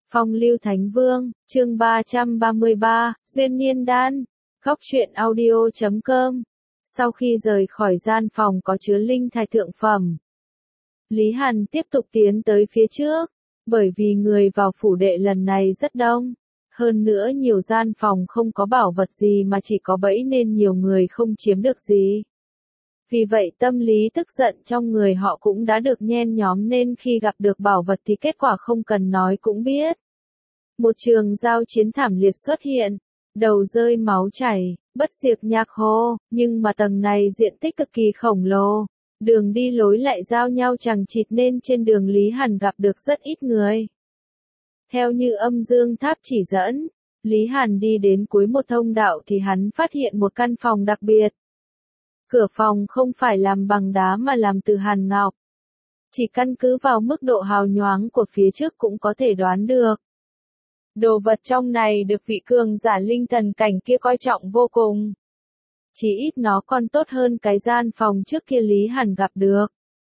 Phong lưu Thánh Vương, chương 333, Duyên Niên Đan, Góc truyện audio.com. Sau khi rời khỏi gian phòng có chứa linh thạch thượng phẩm, Lý Hàn tiếp tục tiến tới phía trước, bởi vì người vào phủ đệ lần này rất đông. Hơn nữa nhiều gian phòng không có bảo vật gì mà chỉ có bẫy nên nhiều người không chiếm được gì. Vì vậy tâm lý tức giận trong người họ cũng đã được nhen nhóm nên khi gặp được bảo vật thì kết quả không cần nói cũng biết. Một trường giao chiến thảm liệt xuất hiện, đầu rơi máu chảy, bất diệt nhạc hô, nhưng mà tầng này diện tích cực kỳ khổng lồ. Đường đi lối lại giao nhau chằng chịt nên trên đường Lý Hàn gặp được rất ít người. Theo như âm dương tháp chỉ dẫn, Lý Hàn đi đến cuối một thông đạo thì hắn phát hiện một căn phòng đặc biệt. Cửa phòng không phải làm bằng đá mà làm từ hàn ngọc. Chỉ căn cứ vào mức độ hào nhoáng của phía trước cũng có thể đoán được. Đồ vật trong này được vị cường giả linh thần cảnh kia coi trọng vô cùng. Chỉ ít nó còn tốt hơn cái gian phòng trước kia Lý Hàn gặp được.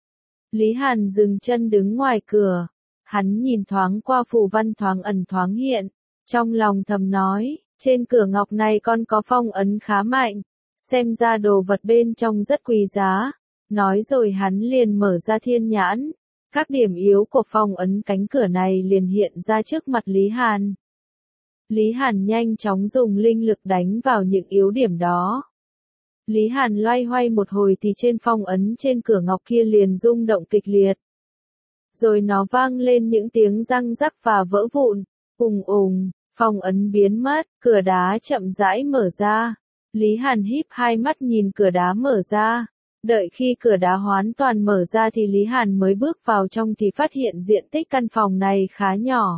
Lý Hàn dừng chân đứng ngoài cửa. Hắn nhìn thoáng qua phù văn thoáng ẩn thoáng hiện. Trong lòng thầm nói, trên cửa ngọc này còn có phong ấn khá mạnh. Xem ra đồ vật bên trong rất quý giá. Nói rồi hắn liền mở ra thiên nhãn. Các điểm yếu của phong ấn cánh cửa này liền hiện ra trước mặt Lý Hàn. Lý Hàn nhanh chóng dùng linh lực đánh vào những yếu điểm đó. Lý Hàn loay hoay một hồi thì trên phong ấn trên cửa ngọc kia liền rung động kịch liệt. Rồi nó vang lên những tiếng răng rắc và vỡ vụn. Ùng ùng, phong ấn biến mất, cửa đá chậm rãi mở ra. Lý Hàn híp hai mắt nhìn cửa đá mở ra. Đợi khi cửa đá hoàn toàn mở ra thì Lý Hàn mới bước vào trong thì phát hiện diện tích căn phòng này khá nhỏ.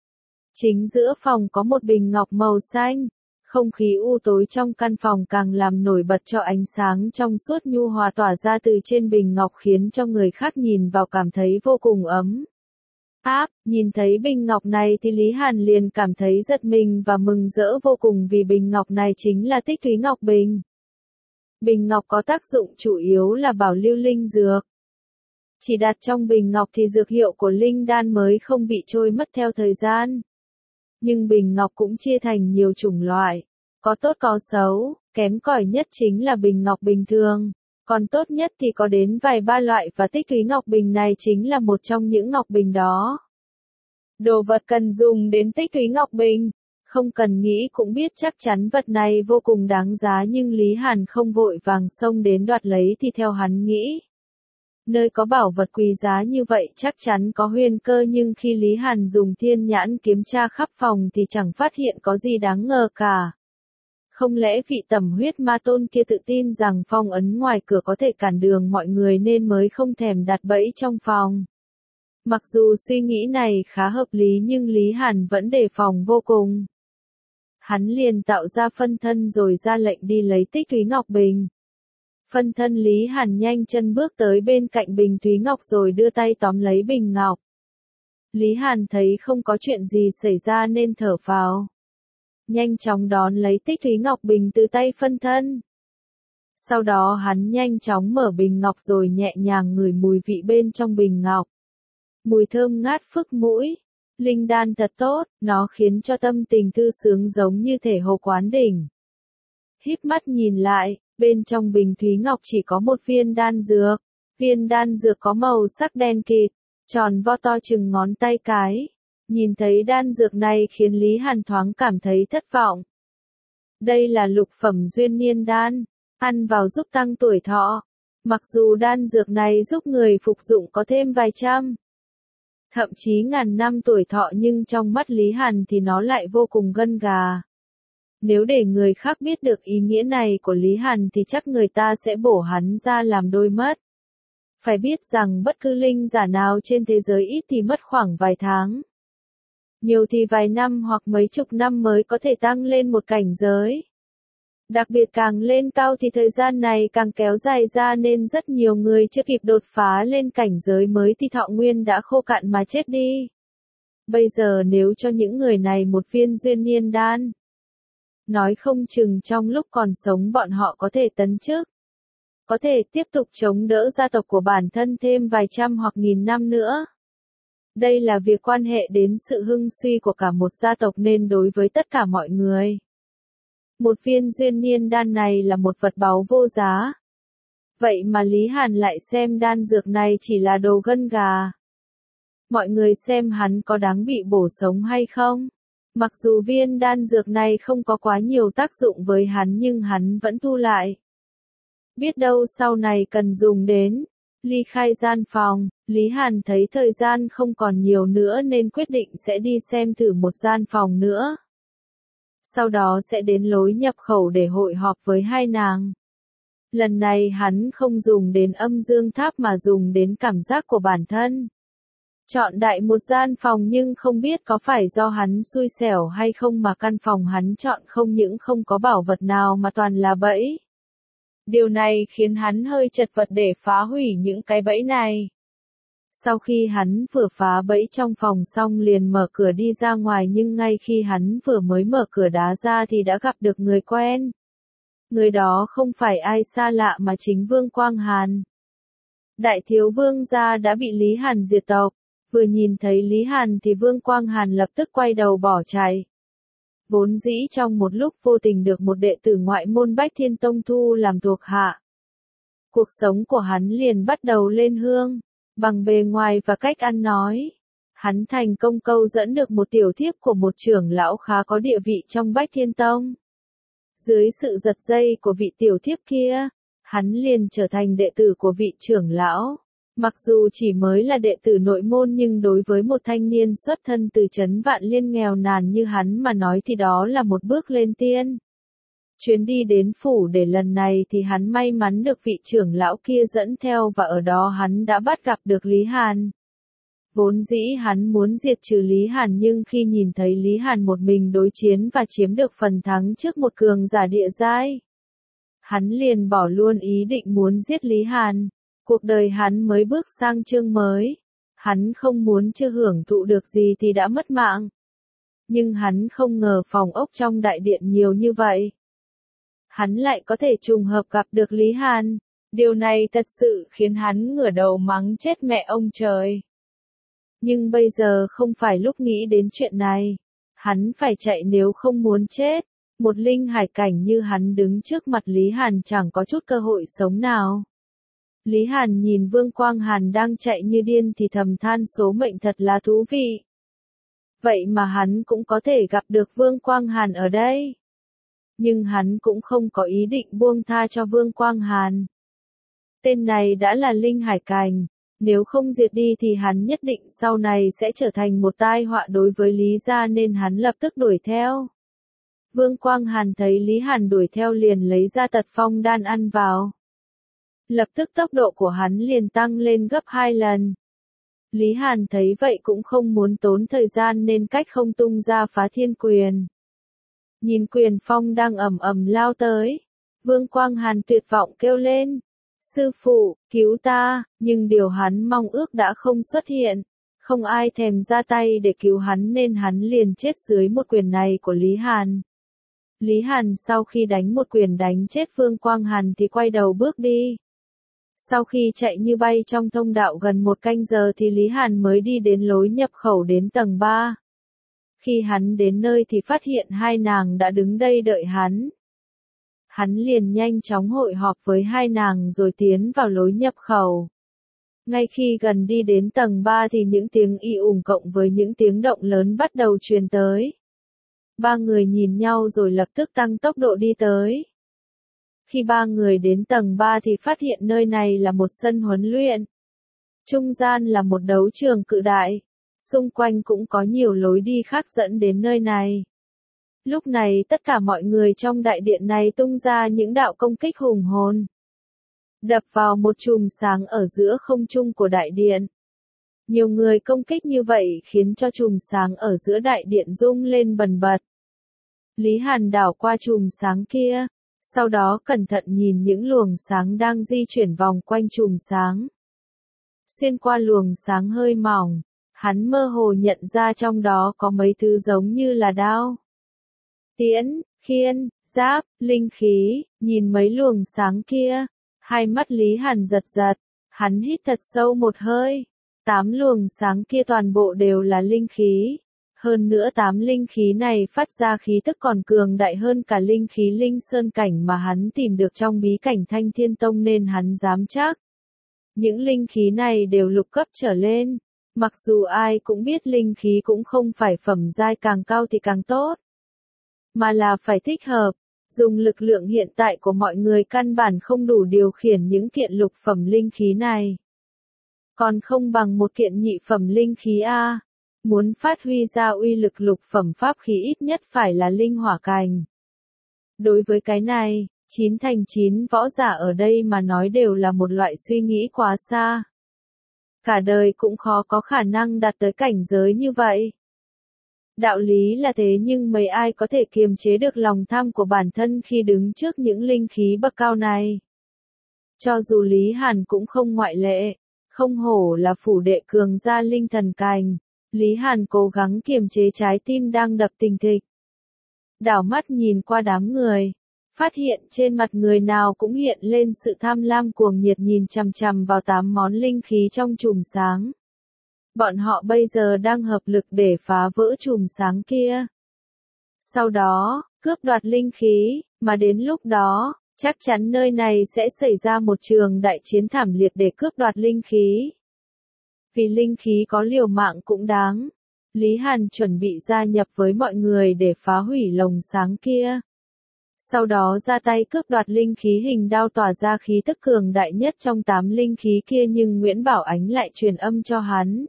Chính giữa phòng có một bình ngọc màu xanh. Không khí u tối trong căn phòng càng làm nổi bật cho ánh sáng trong suốt nhu hòa tỏa ra từ trên bình ngọc khiến cho người khác nhìn vào cảm thấy vô cùng ấm áp. Nhìn thấy bình ngọc này thì Lý Hàn liền cảm thấy giật mình và mừng rỡ vô cùng vì bình ngọc này chính là Tích Thúy Ngọc Bình. Bình ngọc có tác dụng chủ yếu là bảo lưu linh dược. Chỉ đặt trong bình ngọc thì dược hiệu của linh đan mới không bị trôi mất theo thời gian. Nhưng bình ngọc cũng chia thành nhiều chủng loại, có tốt có xấu, kém cỏi nhất chính là bình ngọc bình thường, còn tốt nhất thì có đến vài ba loại và Tích Thúy Ngọc Bình này chính là một trong những ngọc bình đó. Đồ vật cần dùng đến Tích Thúy Ngọc Bình, không cần nghĩ cũng biết chắc chắn vật này vô cùng đáng giá nhưng Lý Hàn không vội vàng xông đến đoạt lấy thì theo hắn nghĩ. Nơi có bảo vật quý giá như vậy chắc chắn có huyền cơ nhưng khi Lý Hàn dùng thiên nhãn kiểm tra khắp phòng thì chẳng phát hiện có gì đáng ngờ cả. Không lẽ vị tẩm huyết ma tôn kia tự tin rằng phong ấn ngoài cửa có thể cản đường mọi người nên mới không thèm đặt bẫy trong phòng. Mặc dù suy nghĩ này khá hợp lý nhưng Lý Hàn vẫn đề phòng vô cùng. Hắn liền tạo ra phân thân rồi ra lệnh đi lấy Tích Thúy Ngọc Bình. Phân thân Lý Hàn nhanh chân bước tới bên cạnh bình thúy ngọc rồi đưa tay tóm lấy bình ngọc. Lý Hàn thấy không có chuyện gì xảy ra nên thở phào. Nhanh chóng đón lấy Tích Thúy Ngọc Bình từ tay phân thân. Sau đó hắn nhanh chóng mở bình ngọc rồi nhẹ nhàng ngửi mùi vị bên trong bình ngọc. Mùi thơm ngát phức mũi. Linh đan thật tốt, nó khiến cho tâm tình thư sướng giống như thể hồ quán đỉnh. Híp mắt nhìn lại. Bên trong bình thúy ngọc chỉ có một viên đan dược. Viên đan dược có màu sắc đen kịt, tròn vo to chừng ngón tay cái. Nhìn thấy đan dược này khiến Lý Hàn thoáng cảm thấy thất vọng. Đây là lục phẩm duyên niên đan, ăn vào giúp tăng tuổi thọ. Mặc dù đan dược này giúp người phục dụng có thêm vài trăm, thậm chí ngàn năm tuổi thọ nhưng trong mắt Lý Hàn thì nó lại vô cùng gân gà. Nếu để người khác biết được ý nghĩa này của Lý Hàn thì chắc người ta sẽ bổ hắn ra làm đôi mất. Phải biết rằng bất cứ linh giả nào trên thế giới ít thì mất khoảng vài tháng. Nhiều thì vài năm hoặc mấy chục năm mới có thể tăng lên một cảnh giới. Đặc biệt càng lên cao thì thời gian này càng kéo dài ra nên rất nhiều người chưa kịp đột phá lên cảnh giới mới thì thọ nguyên đã khô cạn mà chết đi. Bây giờ nếu cho những người này một viên duyên niên đan, nói không chừng trong lúc còn sống bọn họ có thể tấn chức. Có thể tiếp tục chống đỡ gia tộc của bản thân thêm vài trăm hoặc nghìn năm nữa. Đây là việc quan hệ đến sự hưng suy của cả một gia tộc nên đối với tất cả mọi người. Một viên duyên niên đan này là một vật báu vô giá. Vậy mà Lý Hàn lại xem đan dược này chỉ là đồ gân gà. Mọi người xem hắn có đáng bị bổ sống hay không? Mặc dù viên đan dược này không có quá nhiều tác dụng với hắn nhưng hắn vẫn thu lại. Biết đâu sau này cần dùng đến. Ly khai gian phòng, Lý Hàn thấy thời gian không còn nhiều nữa nên quyết định sẽ đi xem thử một gian phòng nữa. Sau đó sẽ đến lối nhập khẩu để hội họp với hai nàng. Lần này hắn không dùng đến âm dương tháp mà dùng đến cảm giác của bản thân. Chọn đại một gian phòng nhưng không biết có phải do hắn xui xẻo hay không mà căn phòng hắn chọn không những không có bảo vật nào mà toàn là bẫy. Điều này khiến hắn hơi chật vật để phá hủy những cái bẫy này. Sau khi hắn vừa phá bẫy trong phòng xong liền mở cửa đi ra ngoài nhưng ngay khi hắn vừa mới mở cửa đá ra thì đã gặp được người quen. Người đó không phải ai xa lạ mà chính Vương Quang Hàn. Đại thiếu vương gia đã bị Lý Hàn diệt tộc. Vừa nhìn thấy Lý Hàn thì Vương Quang Hàn lập tức quay đầu bỏ chạy. Vốn dĩ trong một lúc vô tình được một đệ tử ngoại môn Bách Thiên Tông thu làm thuộc hạ. Cuộc sống của hắn liền bắt đầu lên hương, bằng bề ngoài và cách ăn nói. Hắn thành công câu dẫn được một tiểu thiếp của một trưởng lão khá có địa vị trong Bách Thiên Tông. Dưới sự giật dây của vị tiểu thiếp kia, hắn liền trở thành đệ tử của vị trưởng lão. Mặc dù chỉ mới là đệ tử nội môn nhưng đối với một thanh niên xuất thân từ trấn Vạn Liên nghèo nàn như hắn mà nói thì đó là một bước lên tiên. Chuyến đi đến phủ để lần này thì hắn may mắn được vị trưởng lão kia dẫn theo và ở đó hắn đã bắt gặp được Lý Hàn. Vốn dĩ hắn muốn diệt trừ Lý Hàn nhưng khi nhìn thấy Lý Hàn một mình đối chiến và chiếm được phần thắng trước một cường giả địa giai, hắn liền bỏ luôn ý định muốn giết Lý Hàn. Cuộc đời hắn mới bước sang chương mới. Hắn không muốn chưa hưởng thụ được gì thì đã mất mạng. Nhưng hắn không ngờ phòng ốc trong đại điện nhiều như vậy. Hắn lại có thể trùng hợp gặp được Lý Hàn. Điều này thật sự khiến hắn ngửa đầu mắng chết mẹ ông trời. Nhưng bây giờ không phải lúc nghĩ đến chuyện này. Hắn phải chạy nếu không muốn chết. Một linh hải cảnh như hắn đứng trước mặt Lý Hàn chẳng có chút cơ hội sống nào. Lý Hàn nhìn Vương Quang Hàn đang chạy như điên thì thầm than số mệnh thật là thú vị. Vậy mà hắn cũng có thể gặp được Vương Quang Hàn ở đây. Nhưng hắn cũng không có ý định buông tha cho Vương Quang Hàn. Tên này đã là linh hải cảnh, nếu không diệt đi thì hắn nhất định sau này sẽ trở thành một tai họa đối với Lý gia nên hắn lập tức đuổi theo. Vương Quang Hàn thấy Lý Hàn đuổi theo liền lấy ra Tật Phong đan ăn vào. Lập tức tốc độ của hắn liền tăng lên gấp 2 lần. Lý Hàn thấy vậy cũng không muốn tốn thời gian nên cách không tung ra Phá Thiên Quyền. Nhìn quyền phong đang ầm ầm lao tới, Vương Quang Hàn tuyệt vọng kêu lên, sư phụ, cứu ta, nhưng điều hắn mong ước đã không xuất hiện, không ai thèm ra tay để cứu hắn nên hắn liền chết dưới một quyền này của Lý Hàn. Lý Hàn sau khi đánh một quyền đánh chết Vương Quang Hàn thì quay đầu bước đi. Sau khi chạy như bay trong thông đạo gần 1 canh giờ thì Lý Hàn mới đi đến lối nhập khẩu đến tầng 3. Khi hắn đến nơi thì phát hiện hai nàng đã đứng đây đợi hắn. Hắn liền nhanh chóng hội họp với hai nàng rồi tiến vào lối nhập khẩu. Ngay khi gần đi đến tầng 3 thì những tiếng y ùng cộng với những tiếng động lớn bắt đầu truyền tới. Ba người nhìn nhau rồi lập tức tăng tốc độ đi tới. Khi ba người đến tầng 3 thì phát hiện nơi này là một sân huấn luyện. Trung gian là một đấu trường cự đại. Xung quanh cũng có nhiều lối đi khác dẫn đến nơi này. Lúc này tất cả mọi người trong đại điện này tung ra những đạo công kích hùng hồn. Đập vào một chùm sáng ở giữa không trung của đại điện. Nhiều người công kích như vậy khiến cho chùm sáng ở giữa đại điện rung lên bần bật. Lý Hàn đảo qua chùm sáng kia. Sau đó cẩn thận nhìn những luồng sáng đang di chuyển vòng quanh chùm sáng. Xuyên qua luồng sáng hơi mỏng, hắn mơ hồ nhận ra trong đó có mấy thứ giống như là đao, tiễn, khiên, giáp, linh khí, nhìn mấy luồng sáng kia, hai mắt Lý Hàn giật giật, hắn hít thật sâu một hơi, 8 luồng sáng kia toàn bộ đều là linh khí. Hơn nữa 8 linh khí này phát ra khí tức còn cường đại hơn cả linh khí linh sơn cảnh mà hắn tìm được trong bí cảnh Thanh Thiên Tông nên hắn dám chắc. Những linh khí này đều lục cấp trở lên. Mặc dù ai cũng biết linh khí cũng không phải phẩm giai càng cao thì càng tốt, mà là phải thích hợp. Dùng lực lượng hiện tại của mọi người căn bản không đủ điều khiển những kiện lục phẩm linh khí này. Còn không bằng một kiện nhị phẩm linh khí A. Muốn phát huy ra uy lực lục phẩm pháp khí ít nhất phải là linh hỏa cành. Đối với cái này, 9 thành 9 võ giả ở đây mà nói đều là một loại suy nghĩ quá xa. Cả đời cũng khó có khả năng đạt tới cảnh giới như vậy. Đạo lý là thế nhưng mấy ai có thể kiềm chế được lòng tham của bản thân khi đứng trước những linh khí bậc cao này. Cho dù Lý Hàn cũng không ngoại lệ, không hổ là phủ đệ cường gia linh thần cành. Lý Hàn cố gắng kiềm chế trái tim đang đập thình thịch. Đảo mắt nhìn qua đám người, phát hiện trên mặt người nào cũng hiện lên sự tham lam cuồng nhiệt nhìn chằm chằm vào 8 món linh khí trong chùm sáng. Bọn họ bây giờ đang hợp lực để phá vỡ chùm sáng kia. Sau đó, cướp đoạt linh khí, mà đến lúc đó, chắc chắn nơi này sẽ xảy ra một trường đại chiến thảm liệt để cướp đoạt linh khí. Vì linh khí có liều mạng cũng đáng. Lý Hàn chuẩn bị gia nhập với mọi người để phá hủy lồng sáng kia. Sau đó ra tay cướp đoạt linh khí hình đao tỏa ra khí tức cường đại nhất trong 8 linh khí kia nhưng Nguyễn Bảo Ánh lại truyền âm cho hắn.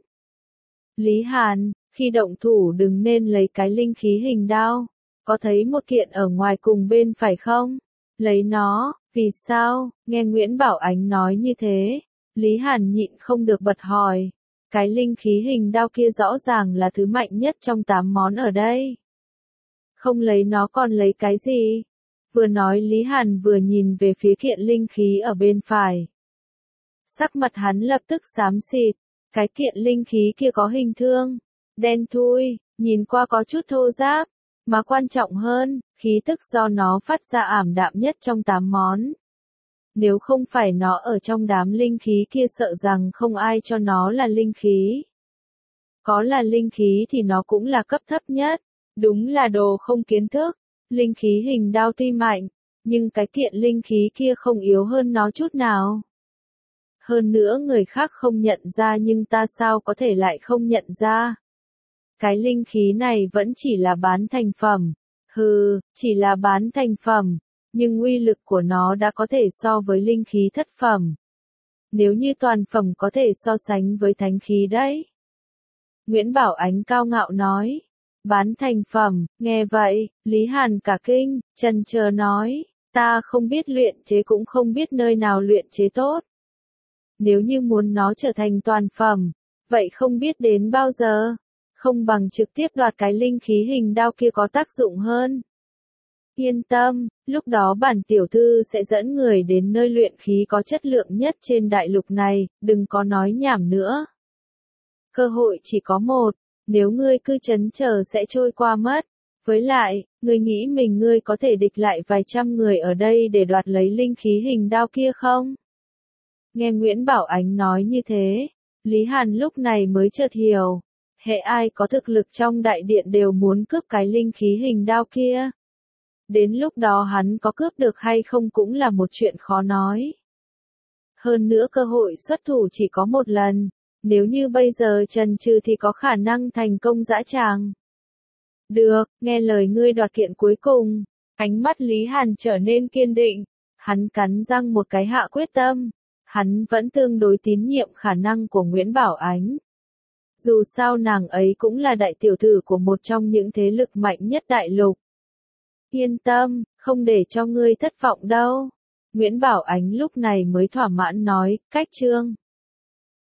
Lý Hàn, khi động thủ đừng nên lấy cái linh khí hình đao. Có thấy một kiện ở ngoài cùng bên phải không? Lấy nó, vì sao? Nghe Nguyễn Bảo Ánh nói như thế, Lý Hàn nhịn không được bật hỏi. Cái linh khí hình đao kia rõ ràng là thứ mạnh nhất trong 8 món ở đây. Không lấy nó còn lấy cái gì? Vừa nói Lý Hàn vừa nhìn về phía kiện linh khí ở bên phải. Sắc mặt hắn lập tức xám xịt. Cái kiện linh khí kia có hình thương, đen thui, nhìn qua có chút thô ráp, mà quan trọng hơn, khí tức do nó phát ra ảm đạm nhất trong 8 món. Nếu không phải nó ở trong đám linh khí kia sợ rằng không ai cho nó là linh khí. Có là linh khí thì nó cũng là cấp thấp nhất, đúng là đồ không kiến thức. Linh khí hình đao tuy mạnh, nhưng cái kiện linh khí kia không yếu hơn nó chút nào. Hơn nữa người khác không nhận ra nhưng ta sao có thể lại không nhận ra. Cái linh khí này vẫn chỉ là bán thành phẩm. Hừ, chỉ là bán thành phẩm, nhưng uy lực của nó đã có thể so với linh khí thất phẩm. Nếu như toàn phẩm có thể so sánh với thánh khí đấy. Nguyễn Bảo Ánh cao ngạo nói. Bán thành phẩm, nghe vậy, Lý Hàn cả kinh, chần chờ nói, ta không biết luyện chế cũng không biết nơi nào luyện chế tốt. Nếu như muốn nó trở thành toàn phẩm, vậy không biết đến bao giờ, không bằng trực tiếp đoạt cái linh khí hình đao kia có tác dụng hơn. Yên tâm, lúc đó bản tiểu thư sẽ dẫn người đến nơi luyện khí có chất lượng nhất trên đại lục này, đừng có nói nhảm nữa. Cơ hội chỉ có một, nếu ngươi cứ trấn chờ sẽ trôi qua mất. Với lại, ngươi nghĩ ngươi có thể địch lại vài trăm người ở đây để đoạt lấy linh khí hình đao kia không? Nghe Nguyễn Bảo Ánh nói như thế, Lý Hàn lúc này mới chợt hiểu. Hệ ai có thực lực trong đại điện đều muốn cướp cái linh khí hình đao kia. Đến lúc đó hắn có cướp được hay không cũng là một chuyện khó nói. Hơn nữa cơ hội xuất thủ chỉ có một lần. Nếu như bây giờ chần chừ thì có khả năng thành công dã tràng. Được, nghe lời ngươi đoạt kiện cuối cùng. Ánh mắt Lý Hàn trở nên kiên định. Hắn cắn răng một cái hạ quyết tâm. Hắn vẫn tương đối tín nhiệm khả năng của Nguyễn Bảo Ánh. Dù sao nàng ấy cũng là đại tiểu thư của một trong những thế lực mạnh nhất đại lục. Yên tâm, không để cho ngươi thất vọng đâu. Nguyễn Bảo Ánh lúc này mới thỏa mãn nói, cách chương.